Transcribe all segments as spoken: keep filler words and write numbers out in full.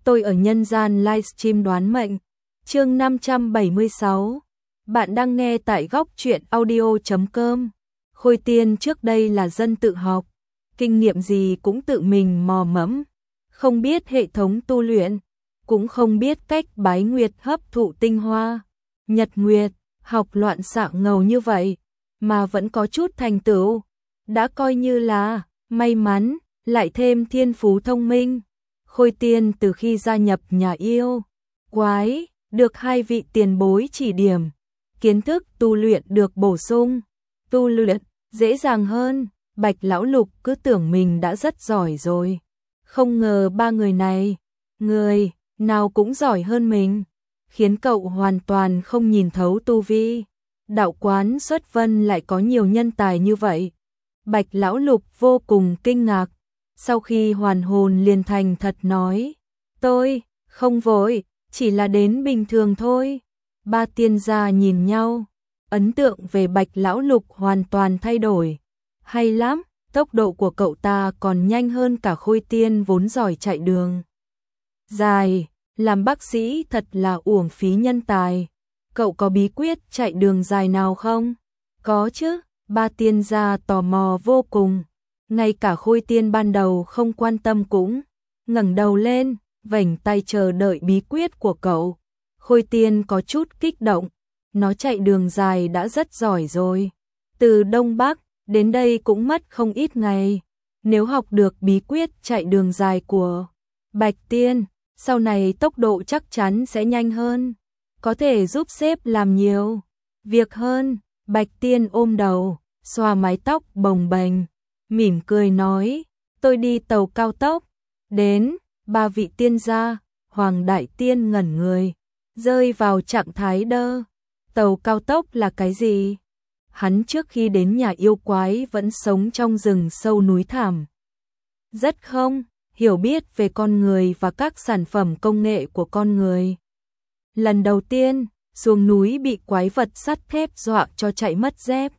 tôi ở nhân gian livestream đoán mệnh. Chương năm trăm bảy mươi sáu. Bạn đang nghe tại góc truyện audio chấm com. Khôi Tiên trước đây là dân tự học, kinh nghiệm gì cũng tự mình mò mẫm, không biết hệ thống tu luyện, cũng không biết cách bái nguyệt hấp thụ tinh hoa, nhật nguyệt, học loạn xạ ngầu như vậy mà vẫn có chút thành tựu, đã coi như là may mắn, lại thêm thiên phú thông minh. Khôi Tiên từ khi gia nhập nhà yêu quái, được hai vị tiền bối chỉ điểm, kiến thức tu luyện được bổ sung, tu luyện dễ dàng hơn. Bạch Lão Lục cứ tưởng mình đã rất giỏi rồi, không ngờ ba người này, người nào cũng giỏi hơn mình, khiến cậu hoàn toàn không nhìn thấu tu vi. Đạo quán Xuất Vân lại có nhiều nhân tài như vậy. Bạch Lão Lục vô cùng kinh ngạc, sau khi hoàn hồn liền thành thật nói, tôi không vội, chỉ là đến bình thường thôi. Ba tiên gia nhìn nhau, ấn tượng về Bạch Lão Lục hoàn toàn thay đổi. Hay lắm, tốc độ của cậu ta còn nhanh hơn cả Khôi Tiên vốn giỏi chạy đường dài, làm bác sĩ thật là uổng phí nhân tài. Cậu có bí quyết chạy đường dài nào không? Có chứ, ba tiên gia tò mò vô cùng. Ngay cả Khôi Tiên ban đầu không quan tâm cũng ngẩng đầu lên, vểnh tay chờ đợi bí quyết của cậu. Khôi Tiên có chút kích động, nó chạy đường dài đã rất giỏi rồi. Từ Đông Bắc đến đây cũng mất không ít ngày. Nếu học được bí quyết chạy đường dài của Bạch Tiên, sau này tốc độ chắc chắn sẽ nhanh hơn, có thể giúp sếp làm nhiều việc hơn. Bạch Tiên ôm đầu, xoa mái tóc bồng bềnh, mỉm cười nói, tôi đi tàu cao tốc đến. Ba vị tiên gia, Hoàng Đại Tiên ngẩn người, rơi vào trạng thái đơ. Tàu cao tốc là cái gì? Hắn trước khi đến nhà yêu quái vẫn sống trong rừng sâu núi thẳm, rất không hiểu biết về con người và các sản phẩm công nghệ của con người. Lần đầu tiên xuống núi bị quái vật sắt thép dọa cho chạy mất dép.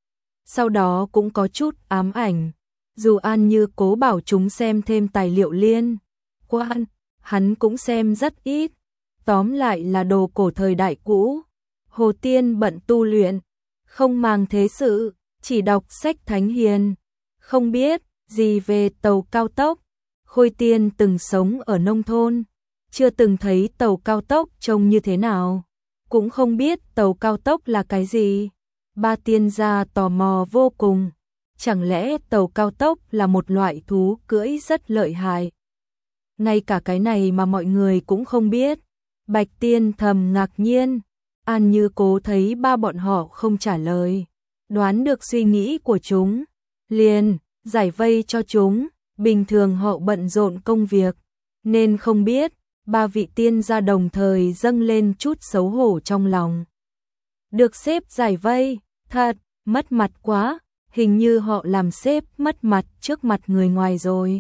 Sau đó cũng có chút ám ảnh, dù An Như cố bảo chúng xem thêm tài liệu liên quan, hắn cũng xem rất ít. Tóm lại là đồ cổ thời đại cũ. Hồ Tiên bận tu luyện, không màng thế sự, chỉ đọc sách thánh hiền, không biết gì về tàu cao tốc. Khôi Tiên từng sống ở nông thôn, chưa từng thấy tàu cao tốc trông như thế nào, cũng không biết tàu cao tốc là cái gì. Ba tiên gia tò mò vô cùng, chẳng lẽ tàu cao tốc là một loại thú cưỡi rất lợi hại? Ngay cả cái này mà mọi người cũng không biết. Bạch Tiên thầm ngạc nhiên. An Như cố thấy ba bọn họ không trả lời, đoán được suy nghĩ của chúng, liền giải vây cho chúng. Bình thường họ bận rộn công việc, nên không biết. Ba vị tiên gia đồng thời dâng lên chút xấu hổ trong lòng. Được sếp giải vây, thật, mất mặt quá, hình như họ làm sếp mất mặt trước mặt người ngoài rồi.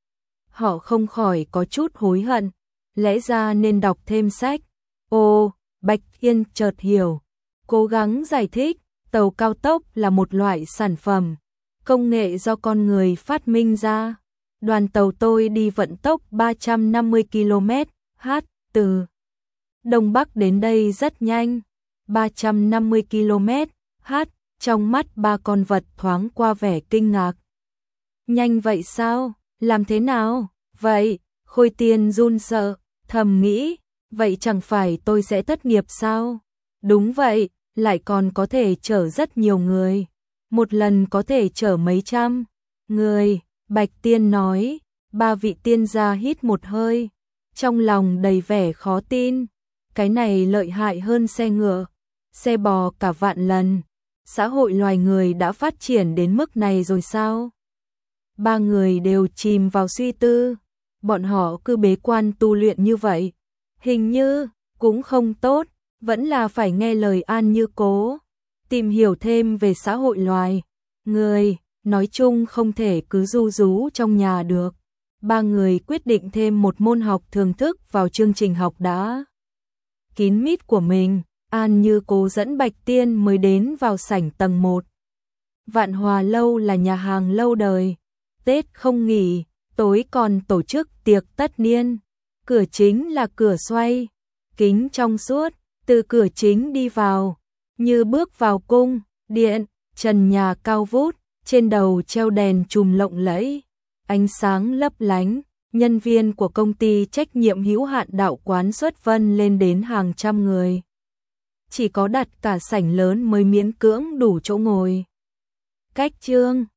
Họ không khỏi có chút hối hận, lẽ ra nên đọc thêm sách. Ồ, Bạch Tiên chợt hiểu, cố gắng giải thích, tàu cao tốc là một loại sản phẩm, công nghệ do con người phát minh ra. Đoàn tàu tôi đi vận tốc ba trăm năm mươi ki lô mét h, từ Đông Bắc đến đây rất nhanh. ba trăm năm mươi ki lô mét h, trong mắt ba con vật thoáng qua vẻ kinh ngạc. Nhanh vậy sao? Làm thế nào? Vậy, Khôi Tiên run sợ, thầm nghĩ, vậy chẳng phải tôi sẽ thất nghiệp sao? Đúng vậy, lại còn có thể chở rất nhiều người, một lần có thể chở mấy trăm người. Bạch Tiên nói. Ba vị tiên gia hít một hơi, trong lòng đầy vẻ khó tin. Cái này lợi hại hơn xe ngựa, xe bò cả vạn lần. Xã hội loài người đã phát triển đến mức này rồi sao? Ba người đều chìm vào suy tư. Bọn họ cứ bế quan tu luyện như vậy, hình như cũng không tốt, vẫn là phải nghe lời An Như cố tìm hiểu thêm về xã hội loài người. Nói chung không thể cứ ru rú trong nhà được. Ba người quyết định thêm một môn học thường thức vào chương trình học đã kín mít của mình. An Như cố dẫn Bạch Tiên mới đến vào sảnh tầng một. Vạn Hòa Lâu là nhà hàng lâu đời, Tết không nghỉ, tối còn tổ chức tiệc tất niên. Cửa chính là cửa xoay, kính trong suốt, từ cửa chính đi vào, như bước vào cung điện, trần nhà cao vút, trên đầu treo đèn chùm lộng lẫy, ánh sáng lấp lánh. Nhân viên của công ty trách nhiệm hữu hạn Đạo quán Xuất Vân lên đến hàng trăm người. Chỉ có đặt cả sảnh lớn mới miễn cưỡng đủ chỗ ngồi. Cách chương